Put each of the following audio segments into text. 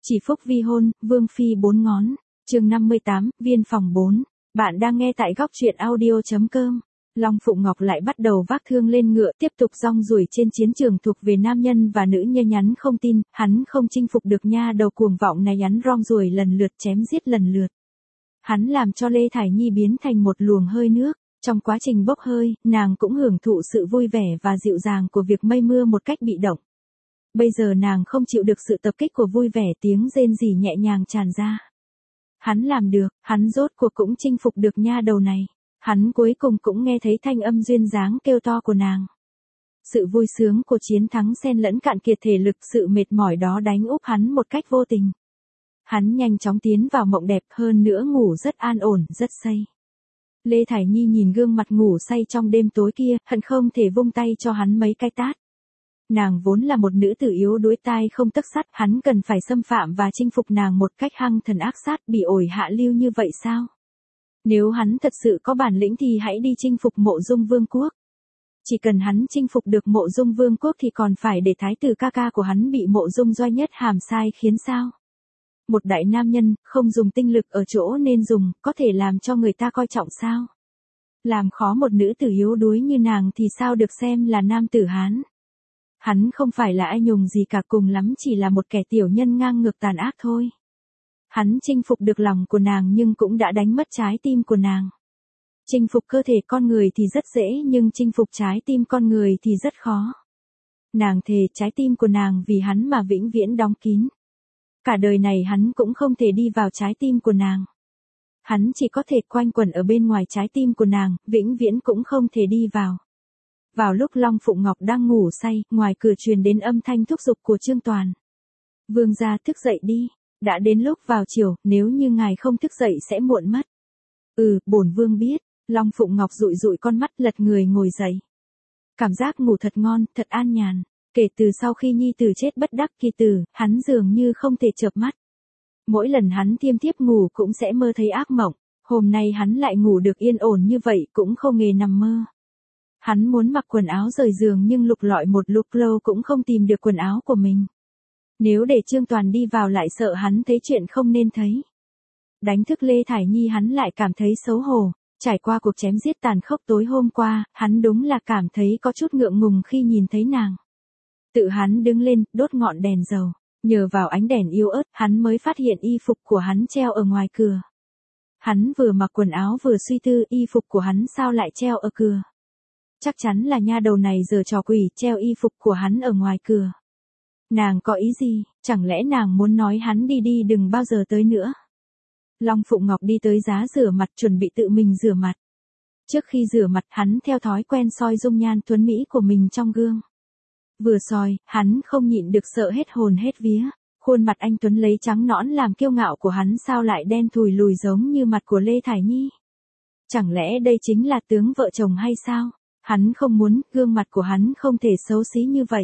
Chỉ phúc vi hôn, vương phi bốn ngón. Chương 58, viên phòng 4. Bạn đang nghe tại góc truyện audio.com. Long Phụng Ngọc lại bắt đầu vác thương lên ngựa, tiếp tục rong ruổi trên chiến trường thuộc về nam nhân và nữ nhân. Nhắn không tin, hắn không chinh phục được nha đầu cuồng vọng này. Hắn rong ruổi lần lượt, chém giết lần lượt. Hắn làm cho Lê Thải Nhi biến thành một luồng hơi nước. Trong quá trình bốc hơi, nàng cũng hưởng thụ sự vui vẻ và dịu dàng của việc mây mưa một cách bị động. Bây giờ nàng không chịu được sự tập kích của vui vẻ, tiếng rên rỉ nhẹ nhàng tràn ra. Hắn làm được, hắn rốt cuộc cũng chinh phục được nha đầu này. Hắn cuối cùng cũng nghe thấy thanh âm duyên dáng kêu to của nàng. Sự vui sướng của chiến thắng xen lẫn cạn kiệt thể lực, sự mệt mỏi đó đánh úp hắn một cách vô tình. Hắn nhanh chóng tiến vào mộng đẹp, hơn nữa ngủ rất an ổn, rất say. Lê Thải Nhi nhìn gương mặt ngủ say trong đêm tối kia, hận không thể vung tay cho hắn mấy cái tát. Nàng vốn là một nữ tử yếu đuối tai không tấc sắt, hắn cần phải xâm phạm và chinh phục nàng một cách hăng thần ác sát, bị ổi hạ lưu như vậy sao? Nếu hắn thật sự có bản lĩnh thì hãy đi chinh phục Mộ Dung Vương quốc. Chỉ cần hắn chinh phục được Mộ Dung Vương quốc thì còn phải để thái tử ca ca của hắn bị Mộ Dung Doanh Nhất hàm sai khiến sao? Một đại nam nhân, không dùng tinh lực ở chỗ nên dùng, có thể làm cho người ta coi trọng sao? Làm khó một nữ tử yếu đuối như nàng thì sao được xem là nam tử Hán? Hắn không phải là ai nhùng gì cả, cùng lắm chỉ là một kẻ tiểu nhân ngang ngược tàn ác thôi. Hắn chinh phục được lòng của nàng nhưng cũng đã đánh mất trái tim của nàng. Chinh phục cơ thể con người thì rất dễ, nhưng chinh phục trái tim con người thì rất khó. Nàng thề trái tim của nàng vì hắn mà vĩnh viễn đóng kín. Cả đời này hắn cũng không thể đi vào trái tim của nàng. Hắn chỉ có thể quanh quẩn ở bên ngoài trái tim của nàng, vĩnh viễn cũng không thể đi vào. Vào lúc Long Phụng Ngọc đang ngủ say, ngoài cửa truyền đến âm thanh thúc giục của Trương Toàn. Vương gia thức dậy đi, đã đến lúc vào chiều, nếu như ngài không thức dậy sẽ muộn mất. Bổn vương biết. Long Phụng Ngọc dụi dụi con mắt, lật người ngồi dậy. Cảm giác ngủ thật ngon, thật an nhàn. Kể từ sau khi nhi tử chết bất đắc kỳ tử, hắn dường như không thể chợp mắt. Mỗi lần hắn thiêm thiếp ngủ cũng sẽ mơ thấy ác mộng. Hôm nay hắn lại ngủ được yên ổn như vậy, cũng không hề nằm mơ. Hắn muốn mặc quần áo rời giường nhưng lục lọi một lúc lâu cũng không tìm được quần áo của mình. Nếu để Trương Toàn đi vào lại sợ hắn thấy chuyện không nên thấy. Đánh thức Lê Thải Nhi hắn lại cảm thấy xấu hổ. Trải qua cuộc chém giết tàn khốc tối hôm qua, hắn đúng là cảm thấy có chút ngượng ngùng khi nhìn thấy nàng. Tự hắn đứng lên, đốt ngọn đèn dầu. Nhờ vào ánh đèn yếu ớt, hắn mới phát hiện y phục của hắn treo ở ngoài cửa. Hắn vừa mặc quần áo vừa suy tư, y phục của hắn sao lại treo ở cửa. Chắc chắn là nha đầu này giở trò quỷ, treo y phục của hắn ở ngoài cửa. Nàng có ý gì, chẳng lẽ nàng muốn nói hắn đi đi đừng bao giờ tới nữa. Long Phụng Ngọc đi tới giá rửa mặt, chuẩn bị tự mình rửa mặt. Trước khi rửa mặt, hắn theo thói quen soi dung nhan tuấn mỹ của mình trong gương. Vừa soi, hắn không nhịn được sợ hết hồn hết vía. Khuôn mặt anh tuấn lấy trắng nõn làm kiêu ngạo của hắn sao lại đen thùi lùi giống như mặt của Lê Thải Nhi. Chẳng lẽ đây chính là tướng vợ chồng hay sao? Hắn không muốn, gương mặt của hắn không thể xấu xí như vậy.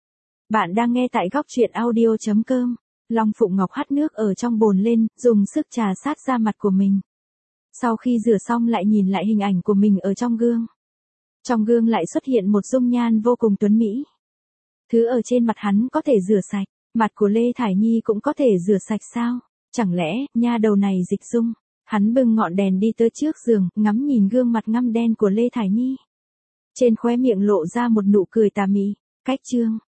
Bạn đang nghe tại góc truyện audio.com. Long Phụng Ngọc hắt nước ở trong bồn lên, dùng sức trà sát da mặt của mình. Sau khi rửa xong lại nhìn lại hình ảnh của mình ở trong gương. Trong gương lại xuất hiện một dung nhan vô cùng tuấn mỹ. Thứ ở trên mặt hắn có thể rửa sạch, mặt của Lê Thải Nhi cũng có thể rửa sạch sao? Chẳng lẽ, nha đầu này dịch dung? Hắn bưng ngọn đèn đi tới trước giường, ngắm nhìn gương mặt ngăm đen của Lê Thải Nhi. Trên khóe miệng lộ ra một nụ cười tà mị. Cách chương